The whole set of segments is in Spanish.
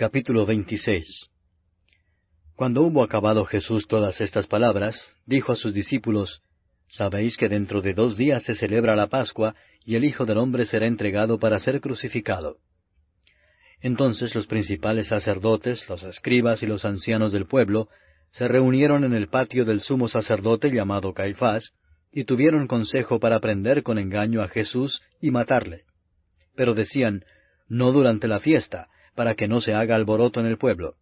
Capítulo 26. Cuando hubo acabado Jesús todas estas palabras, dijo a sus discípulos: Sabéis que dentro de 2 días se celebra la Pascua, y el Hijo del Hombre será entregado para ser crucificado. Entonces los principales sacerdotes, los escribas y los ancianos del pueblo se reunieron en el patio del sumo sacerdote llamado Caifás, y tuvieron consejo para prender con engaño a Jesús y matarle. Pero decían: No durante la fiesta, para que no se haga alboroto en el pueblo.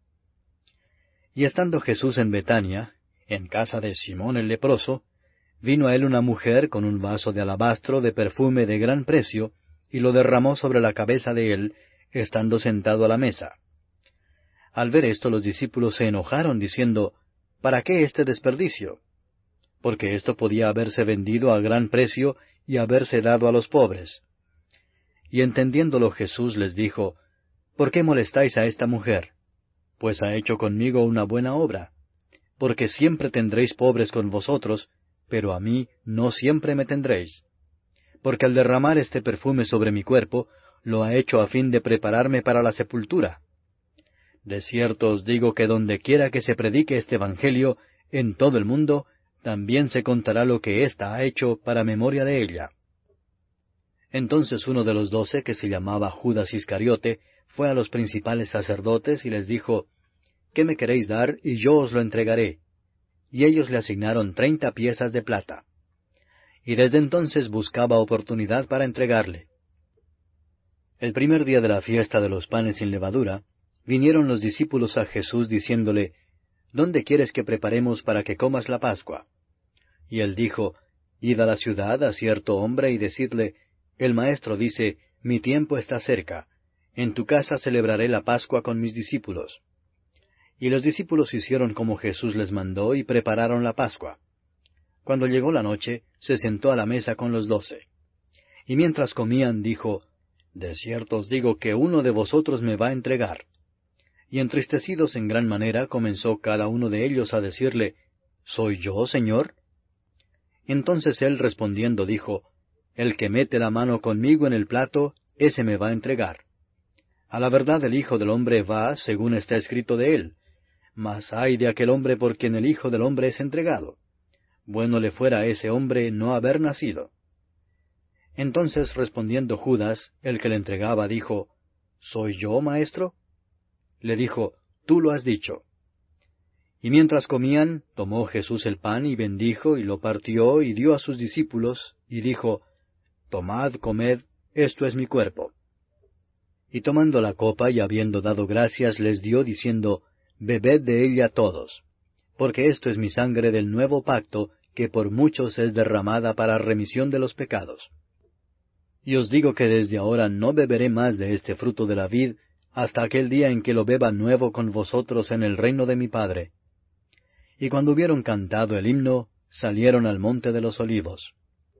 Y estando Jesús en Betania, en casa de Simón el leproso, vino a él una mujer con un vaso de alabastro de perfume de gran precio, y lo derramó sobre la cabeza de él, estando sentado a la mesa. Al ver esto los discípulos se enojaron, diciendo: ¿Para qué este desperdicio? Porque esto podía haberse vendido a gran precio y haberse dado a los pobres. Y entendiéndolo Jesús les dijo: ¿Por qué molestáis a esta mujer? Pues ha hecho conmigo una buena obra. Porque siempre tendréis pobres con vosotros, pero a mí no siempre me tendréis. Porque al derramar este perfume sobre mi cuerpo, lo ha hecho a fin de prepararme para la sepultura. De cierto os digo que donde quiera que se predique este Evangelio, en todo el mundo, también se contará lo que ésta ha hecho para memoria de ella. Entonces uno de los 12, que se llamaba Judas Iscariote, fue a los principales sacerdotes y les dijo: ¿Qué me queréis dar, y yo os lo entregaré? Y ellos le asignaron 30 piezas de plata. Y desde entonces buscaba oportunidad para entregarle. El primer día de la fiesta de los panes sin levadura, vinieron los discípulos a Jesús diciéndole: ¿Dónde quieres que preparemos para que comas la Pascua? Y él dijo: Id a la ciudad a cierto hombre y decidle: El Maestro dice: Mi tiempo está cerca. En tu casa celebraré la Pascua con mis discípulos. Y los discípulos hicieron como Jesús les mandó y prepararon la Pascua. Cuando llegó la noche, se sentó a la mesa con los 12. Y mientras comían, dijo: De cierto os digo que uno de vosotros me va a entregar. Y entristecidos en gran manera, comenzó cada uno de ellos a decirle: ¿Soy yo, Señor? Entonces él respondiendo dijo: El que mete la mano conmigo en el plato, ese me va a entregar. A la verdad el Hijo del Hombre va, según está escrito de él. Mas ay de aquel hombre por quien el Hijo del Hombre es entregado. Bueno le fuera a ese hombre no haber nacido. Entonces respondiendo Judas, el que le entregaba, dijo: ¿Soy yo, Maestro? Le dijo: Tú lo has dicho. Y mientras comían, tomó Jesús el pan y bendijo y lo partió y dio a sus discípulos, y dijo: Tomad, comed, esto es mi cuerpo. Y tomando la copa y habiendo dado gracias, les dio, diciendo: Bebed de ella todos, porque esto es mi sangre del nuevo pacto, que por muchos es derramada para remisión de los pecados. Y os digo que desde ahora no beberé más de este fruto de la vid, hasta aquel día en que lo beba nuevo con vosotros en el reino de mi Padre. Y cuando hubieron cantado el himno, salieron al monte de los olivos.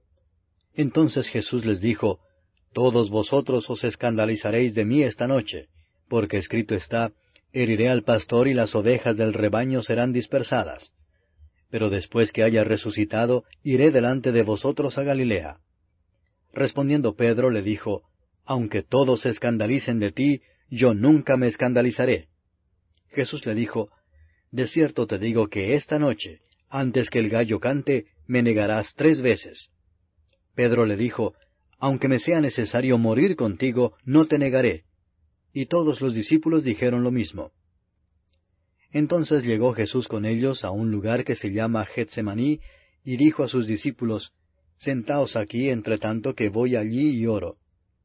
Entonces Jesús les dijo: Todos vosotros os escandalizaréis de mí esta noche, porque escrito está: Heriré al pastor y las ovejas del rebaño serán dispersadas. Pero después que haya resucitado, iré delante de vosotros a Galilea. Respondiendo Pedro le dijo: Aunque todos se escandalicen de ti, yo nunca me escandalizaré. Jesús le dijo: De cierto te digo que esta noche, antes que el gallo cante, me negarás 3 veces. Pedro le dijo: Aunque me sea necesario morir contigo, no te negaré. Y todos los discípulos dijeron lo mismo. Entonces llegó Jesús con ellos a un lugar que se llama Getsemaní, y dijo a sus discípulos: Sentaos aquí, entre tanto que voy allí y oro.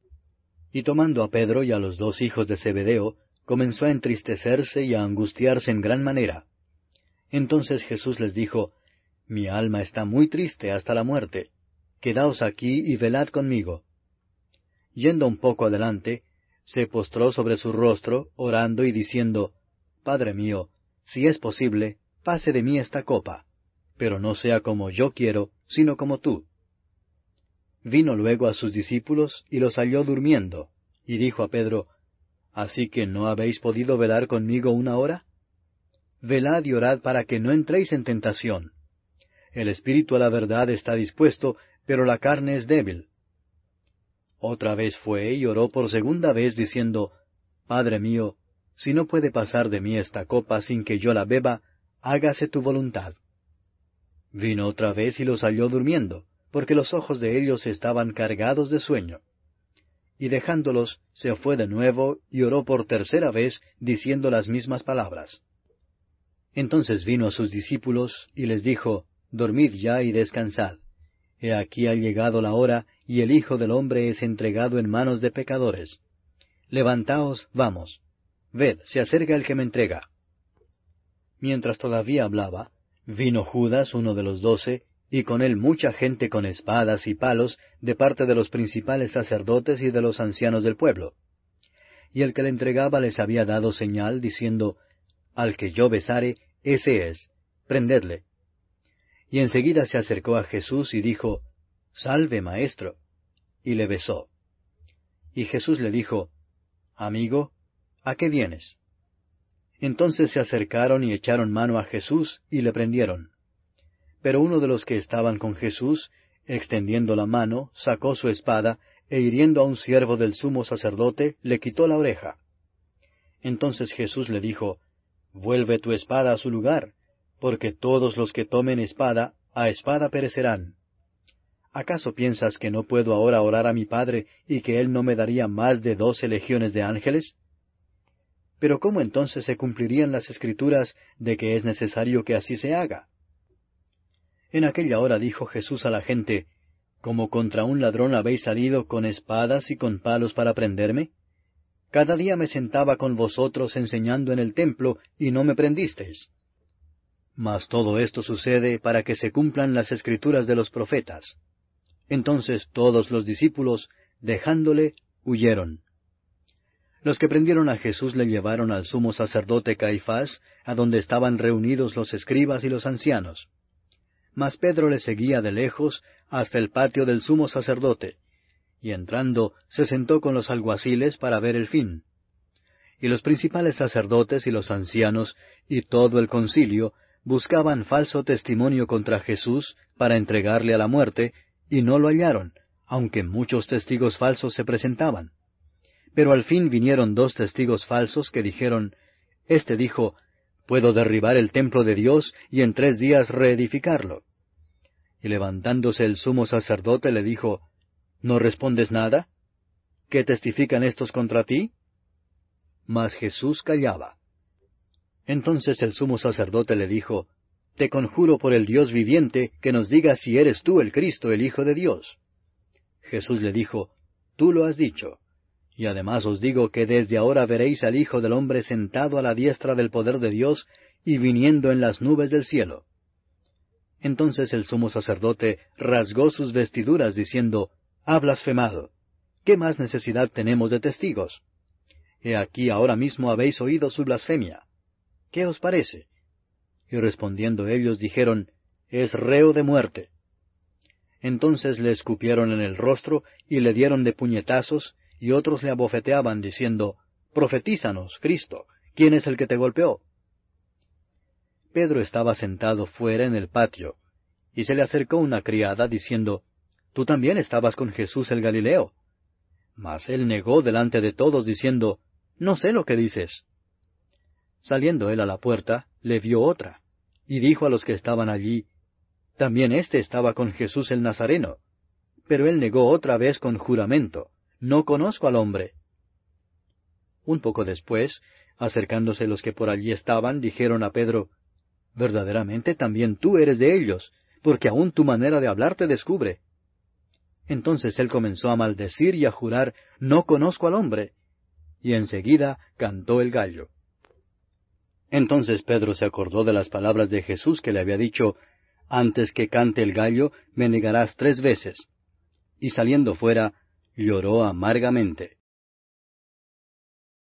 Y tomando a Pedro y a los 2 hijos de Zebedeo, comenzó a entristecerse y a angustiarse en gran manera. Entonces Jesús les dijo: Mi alma está muy triste hasta la muerte. Quedaos aquí y velad conmigo. Yendo un poco adelante, se postró sobre su rostro, orando y diciendo: Padre mío, si es posible, pase de mí esta copa, pero no sea como yo quiero, sino como tú. Vino luego a sus discípulos y los halló durmiendo, y dijo a Pedro: ¿Así que no habéis podido velar conmigo 1 hora? Velad y orad para que no entréis en tentación. El espíritu a la verdad está dispuesto, pero la carne es débil. Otra vez fue y oró por segunda vez, diciendo: Padre mío, si no puede pasar de mí esta copa sin que yo la beba, hágase tu voluntad. Vino otra vez y los halló durmiendo, porque los ojos de ellos estaban cargados de sueño. Y dejándolos, se fue de nuevo y oró por tercera vez, diciendo las mismas palabras. Entonces vino a sus discípulos y les dijo, Dormid ya y descansad. He aquí ha llegado la hora, y el Hijo del Hombre es entregado en manos de pecadores. Levantaos, vamos. Ved, se acerca el que me entrega. Mientras todavía hablaba, vino Judas, uno de los 12, y con él mucha gente con espadas y palos, de parte de los principales sacerdotes y de los ancianos del pueblo. Y el que le entregaba les había dado señal, diciendo, Al que yo besare, ese es, prendedle. Y enseguida se acercó a Jesús y dijo, Salve, maestro. Y le besó. Y Jesús le dijo, Amigo, ¿a qué vienes? Entonces se acercaron y echaron mano a Jesús y le prendieron. Pero uno de los que estaban con Jesús, extendiendo la mano, sacó su espada, e hiriendo a un siervo del sumo sacerdote, le quitó la oreja. Entonces Jesús le dijo, Vuelve tu espada a su lugar, porque todos los que tomen espada, a espada perecerán. ¿Acaso piensas que no puedo ahora orar a mi Padre, y que Él no me daría más de 12 legiones de ángeles? Pero ¿cómo entonces se cumplirían las Escrituras de que es necesario que así se haga? En aquella hora dijo Jesús a la gente, ¿Como contra un ladrón habéis salido con espadas y con palos para prenderme? Cada día me sentaba con vosotros enseñando en el templo, y no me prendisteis. Mas todo esto sucede para que se cumplan las Escrituras de los profetas. Entonces todos los discípulos, dejándole, huyeron. Los que prendieron a Jesús le llevaron al sumo sacerdote Caifás, a donde estaban reunidos los escribas y los ancianos. Mas Pedro le seguía de lejos hasta el patio del sumo sacerdote, y entrando se sentó con los alguaciles para ver el fin. Y los principales sacerdotes y los ancianos y todo el concilio buscaban falso testimonio contra Jesús para entregarle a la muerte, y no lo hallaron, aunque muchos testigos falsos se presentaban. Pero al fin vinieron 2 testigos falsos que dijeron, Este dijo, Puedo derribar el templo de Dios y en 3 días reedificarlo. Y levantándose el sumo sacerdote le dijo, ¿No respondes nada? ¿Qué testifican estos contra ti? Mas Jesús callaba. Entonces el sumo sacerdote le dijo, Te conjuro por el Dios viviente que nos digas si eres tú el Cristo, el Hijo de Dios. Jesús le dijo, Tú lo has dicho. Y además os digo que desde ahora veréis al Hijo del Hombre sentado a la diestra del poder de Dios y viniendo en las nubes del cielo. Entonces el sumo sacerdote rasgó sus vestiduras diciendo, Ha blasfemado. ¿Qué más necesidad tenemos de testigos? He aquí ahora mismo habéis oído su blasfemia. ¿Qué os parece? Y respondiendo ellos dijeron, Es reo de muerte. Entonces le escupieron en el rostro y le dieron de puñetazos, y otros le abofeteaban, diciendo, Profetízanos, Cristo, ¿quién es el que te golpeó? Pedro estaba sentado fuera en el patio, y se le acercó una criada, diciendo, Tú también estabas con Jesús el Galileo. Mas él negó delante de todos, diciendo, No sé lo que dices. Saliendo él a la puerta, le vio otra, y dijo a los que estaban allí, También éste estaba con Jesús el Nazareno. Pero él negó otra vez con juramento, No conozco al hombre. Un poco después, acercándose los que por allí estaban, dijeron a Pedro, Verdaderamente también tú eres de ellos, porque aún tu manera de hablar te descubre. Entonces él comenzó a maldecir y a jurar, No conozco al hombre. Y enseguida cantó el gallo. Entonces Pedro se acordó de las palabras de Jesús que le había dicho, Antes que cante el gallo, me negarás 3 veces. Y saliendo fuera, lloró amargamente.